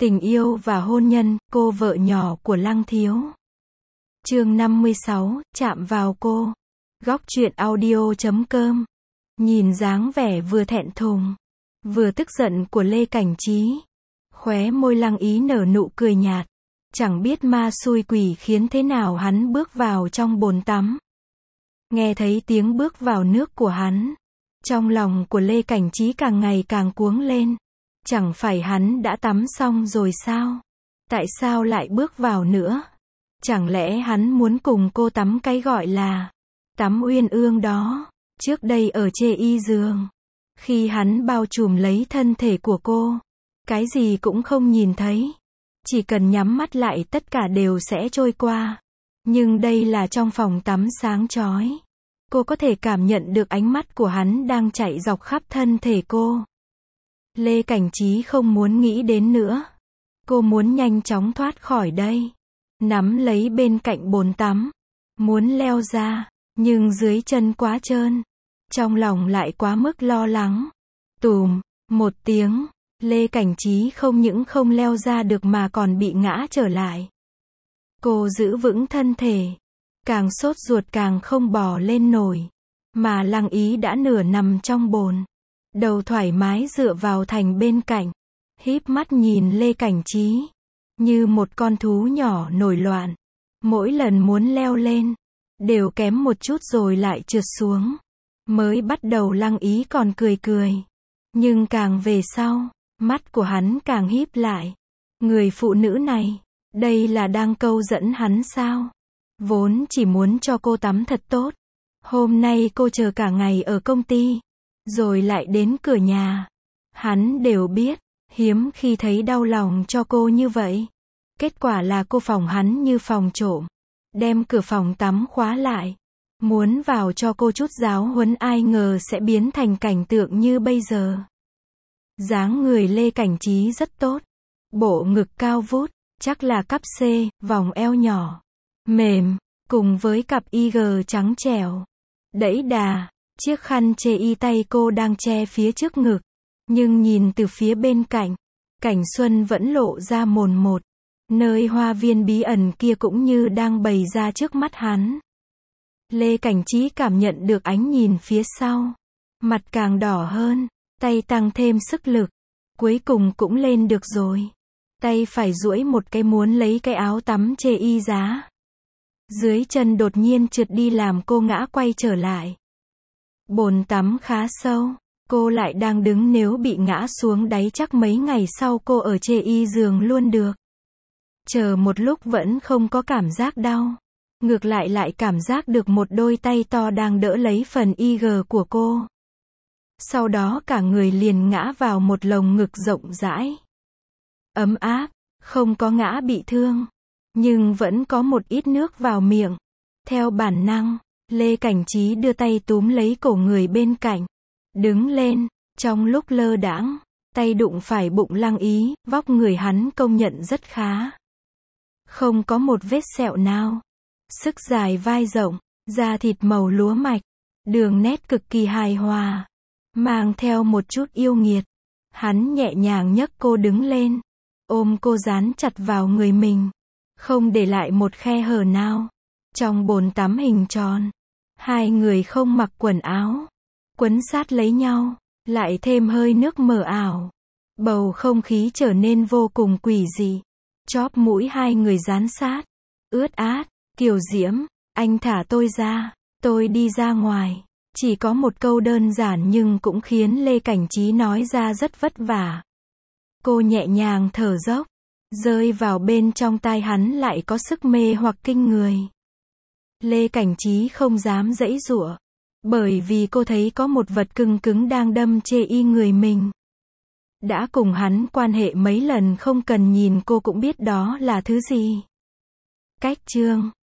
Tình yêu và hôn nhân, cô vợ nhỏ của Lăng Thiếu. Chương 56, chạm vào cô. Góc truyện audio.com. Nhìn dáng vẻ vừa thẹn thùng, vừa tức giận của Lê Cảnh Trí, khóe môi Lăng Ý nở nụ cười nhạt. Chẳng biết ma xui quỷ khiến thế nào hắn bước vào trong bồn tắm. Nghe thấy tiếng bước vào nước của hắn, trong lòng của Lê Cảnh Trí càng ngày càng cuống lên. Chẳng phải hắn đã tắm xong rồi sao? Tại sao lại bước vào nữa? Chẳng lẽ hắn muốn cùng cô tắm cái gọi là tắm uyên ương đó, trước đây ở chê y giường. Khi hắn bao trùm lấy thân thể của cô, cái gì cũng không nhìn thấy. Chỉ cần nhắm mắt lại tất cả đều sẽ trôi qua. Nhưng đây là trong phòng tắm sáng chói. Cô có thể cảm nhận được ánh mắt của hắn đang chạy dọc khắp thân thể cô. Lê Cảnh Trí không muốn nghĩ đến nữa. Cô muốn nhanh chóng thoát khỏi đây. Nắm lấy bên cạnh bồn tắm. Muốn leo ra, nhưng dưới chân quá trơn. Trong lòng lại quá mức lo lắng. Tùm, một tiếng, Lê Cảnh Trí không những không leo ra được mà còn bị ngã trở lại. Cô giữ vững thân thể. Càng sốt ruột càng không bò lên nổi. Mà Lăng Ý đã nửa nằm trong bồn. Đầu thoải mái dựa vào thành bên cạnh. Híp mắt nhìn Lê Cảnh Trí. Như một con thú nhỏ nổi loạn. Mỗi lần muốn leo lên, đều kém một chút rồi lại trượt xuống. Mới bắt đầu Lăng Ý còn cười cười. Nhưng càng về sau, mắt của hắn càng híp lại. Người phụ nữ này, đây là đang câu dẫn hắn sao? Vốn chỉ muốn cho cô tắm thật tốt. Hôm nay cô chờ cả ngày ở công ty. Rồi lại đến cửa nhà. Hắn đều biết, hiếm khi thấy đau lòng cho cô như vậy. Kết quả là cô phòng hắn như phòng trộm. Đem cửa phòng tắm khóa lại. Muốn vào cho cô chút giáo huấn, ai ngờ sẽ biến thành cảnh tượng như bây giờ. Dáng người Lê Cảnh Trí rất tốt. Bộ ngực cao vút, chắc là cắp C, vòng eo nhỏ, mềm, cùng với cặp IG trắng trẻo. Đẫy đà. Chiếc khăn chê y tay cô đang che phía trước ngực. Nhưng nhìn từ phía bên cạnh, cảnh xuân vẫn lộ ra mồn một. Nơi hoa viên bí ẩn kia cũng như đang bày ra trước mắt hắn. Lê Cảnh Trí cảm nhận được ánh nhìn phía sau. Mặt càng đỏ hơn, tay tăng thêm sức lực. Cuối cùng cũng lên được rồi. Tay phải duỗi một cái muốn lấy cái áo tắm chê y giá. Dưới chân đột nhiên trượt đi làm cô ngã quay trở lại. Bồn tắm khá sâu, cô lại đang đứng, nếu bị ngã xuống đáy chắc mấy ngày sau cô ở chê y giường luôn được. Chờ một lúc vẫn không có cảm giác đau. Ngược lại lại cảm giác được một đôi tay to đang đỡ lấy phần IG của cô. Sau đó cả người liền ngã vào một lồng ngực rộng rãi. Ấm áp, không có ngã bị thương. Nhưng vẫn có một ít nước vào miệng. Theo bản năng, Lê Cảnh Trí đưa tay túm lấy cổ người bên cạnh. Đứng lên, trong lúc lơ đãng, tay đụng phải bụng Lăng Ý, vóc người hắn công nhận rất khá. Không có một vết sẹo nào. Sức dài vai rộng, da thịt màu lúa mạch, đường nét cực kỳ hài hòa, mang theo một chút yêu nghiệt. Hắn nhẹ nhàng nhấc cô đứng lên, ôm cô dán chặt vào người mình, không để lại một khe hở nào. Trong bồn tắm hình tròn, hai người không mặc quần áo, quấn sát lấy nhau, lại thêm hơi nước mờ ảo. Bầu không khí trở nên vô cùng quỷ dị. Chóp mũi hai người dán sát, ướt át, kiều diễm. Anh thả tôi ra, tôi đi ra ngoài. Chỉ có một câu đơn giản nhưng cũng khiến Lê Cảnh Trí nói ra rất vất vả. Cô nhẹ nhàng thở dốc, rơi vào bên trong tai hắn lại có sức mê hoặc kinh người. Lê Cảnh Trí không dám giãy giụa, bởi vì cô thấy có một vật cứng cứng đang đâm chê y người mình. Đã cùng hắn quan hệ mấy lần, không cần nhìn cô cũng biết đó là thứ gì. Cách chương